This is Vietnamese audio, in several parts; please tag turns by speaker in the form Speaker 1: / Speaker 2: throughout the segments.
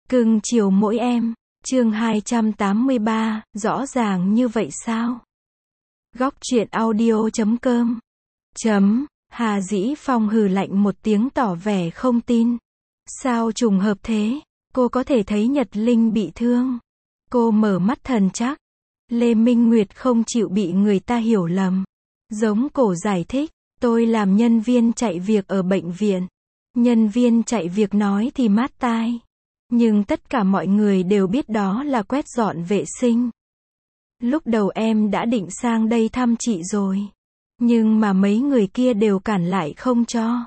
Speaker 1: Cưng chiều mỗi em. Chương 283, rõ ràng như vậy sao? Góc truyện audio.com. Hà Dĩ Phong hừ lạnh một tiếng tỏ vẻ không tin. Sao trùng hợp thế? Cô có thể thấy Nhật Linh bị thương. Cô mở mắt thần chắc. Lê Minh Nguyệt không chịu bị người ta hiểu lầm. Giống cổ giải thích, tôi làm nhân viên chạy việc ở bệnh viện. Nhân viên chạy việc nói thì mát tai. Nhưng tất cả mọi người đều biết đó là quét dọn vệ sinh. Lúc đầu em đã định sang đây thăm chị rồi. Nhưng mà mấy người kia đều cản lại không cho.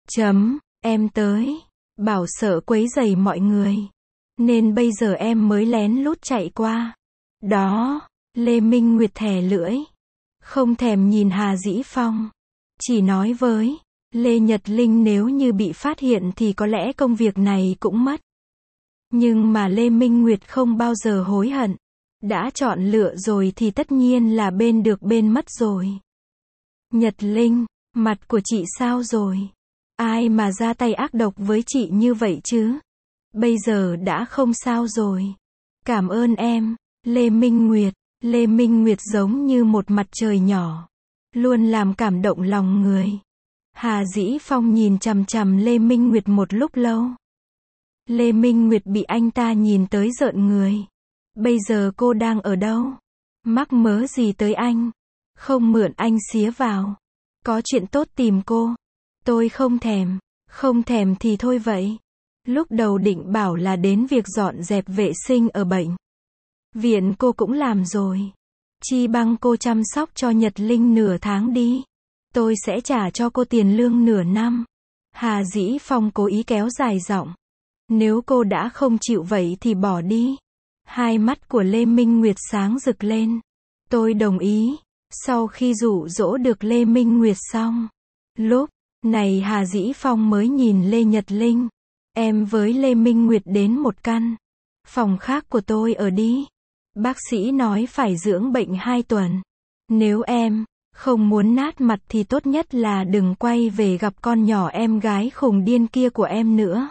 Speaker 1: Em tới. Bảo sợ quấy rầy mọi người. Nên bây giờ em mới lén lút chạy qua. Đó, Lê Minh Nguyệt thè lưỡi. Không thèm nhìn Hà Dĩ Phong. Chỉ nói với Lê Nhật Linh nếu như bị phát hiện thì có lẽ công việc này cũng mất. Nhưng mà Lê Minh Nguyệt không bao giờ hối hận. Đã chọn lựa rồi thì tất nhiên là bên được bên mất rồi. Nhật Linh, mặt của chị sao rồi? Ai mà ra tay ác độc với chị như vậy chứ? Bây giờ đã không sao rồi. Cảm ơn em, Lê Minh Nguyệt. Lê Minh Nguyệt giống như một mặt trời nhỏ. Luôn làm cảm động lòng người. Hà Dĩ Phong nhìn chằm chằm Lê Minh Nguyệt một lúc lâu. Lê Minh Nguyệt bị anh ta nhìn tới rợn người. Bây giờ cô đang ở đâu? Mắc mớ gì tới anh? Không mượn anh xía vào. Có chuyện tốt tìm cô. Tôi không thèm. Không thèm thì thôi vậy. Lúc đầu định bảo là đến việc dọn dẹp vệ sinh ở bệnh viện cô cũng làm rồi. Chi bằng cô chăm sóc cho Nhật Linh nửa tháng đi. Tôi sẽ trả cho cô tiền lương nửa năm. Hà Dĩ Phong cố ý kéo dài giọng. Nếu cô đã không chịu vậy thì bỏ đi. Hai mắt của Lê Minh Nguyệt sáng rực lên. Tôi đồng ý. Sau khi dụ dỗ được Lê Minh Nguyệt xong. Lúc này Hà Dĩ Phong mới nhìn Lê Nhật Linh. Em với Lê Minh Nguyệt đến một căn phòng khác của tôi ở đi. Bác sĩ nói phải dưỡng bệnh 2 tuần. Nếu em không muốn nát mặt thì tốt nhất là đừng quay về gặp con nhỏ em gái khùng điên kia của em nữa.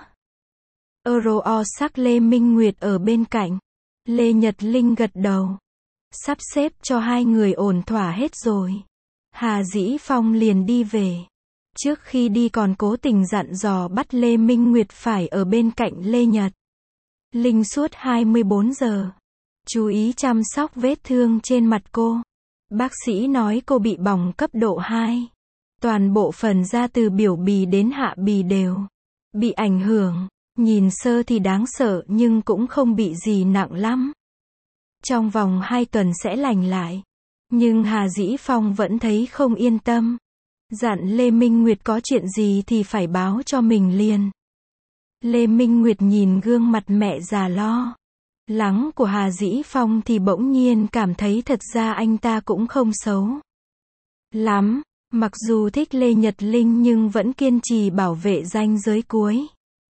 Speaker 1: Sắc Lê Minh Nguyệt ở bên cạnh. Lê Nhật Linh gật đầu. Sắp xếp cho hai người ổn thỏa hết rồi. Hà Dĩ Phong liền đi về. Trước khi đi còn cố tình dặn dò bắt Lê Minh Nguyệt phải ở bên cạnh Lê Nhật Linh suốt 24 giờ. Chú ý chăm sóc vết thương trên mặt cô. Bác sĩ nói cô bị bỏng cấp độ 2. Toàn bộ phần da từ biểu bì đến hạ bì đều bị ảnh hưởng. Nhìn sơ thì đáng sợ nhưng cũng không bị gì nặng lắm. Trong vòng 2 tuần sẽ lành lại. Nhưng Hà Dĩ Phong vẫn thấy không yên tâm. Dặn Lê Minh Nguyệt có chuyện gì thì phải báo cho mình liền. Lê Minh Nguyệt nhìn gương mặt mẹ già lo lắng của Hà Dĩ Phong thì bỗng nhiên cảm thấy thật ra anh ta cũng không xấu lắm. Mặc dù thích Lê Nhật Linh nhưng vẫn kiên trì bảo vệ ranh giới cuối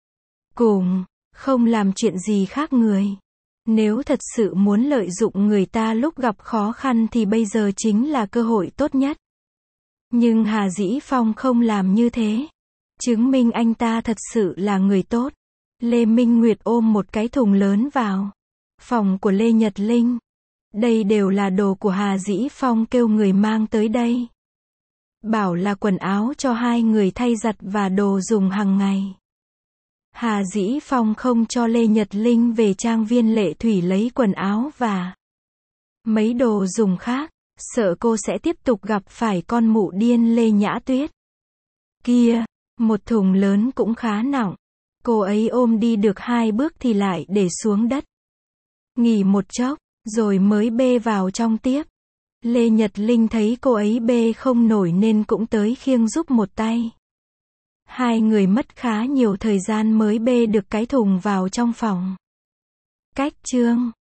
Speaker 1: cùng, không làm chuyện gì khác người. Nếu thật sự muốn lợi dụng người ta lúc gặp khó khăn thì bây giờ chính là cơ hội tốt nhất. Nhưng Hà Dĩ Phong không làm như thế. Chứng minh anh ta thật sự là người tốt. Lê Minh Nguyệt ôm một cái thùng lớn vào phòng của Lê Nhật Linh. Đây đều là đồ của Hà Dĩ Phong kêu người mang tới đây. Bảo là quần áo cho hai người thay giặt và đồ dùng hàng ngày. Hà Dĩ Phong không cho Lê Nhật Linh về trang viên Lệ Thủy lấy quần áo và mấy đồ dùng khác. Sợ cô sẽ tiếp tục gặp phải con mụ điên Lê Nhã Tuyết kia. Một thùng lớn cũng khá nặng. Cô ấy ôm đi được 2 bước thì lại để xuống đất. Nghỉ một chốc, rồi mới bê vào trong tiếp. Lê Nhật Linh thấy cô ấy bê không nổi nên cũng tới khiêng giúp một tay. Hai người mất khá nhiều thời gian mới bê được cái thùng vào trong phòng. Cách chương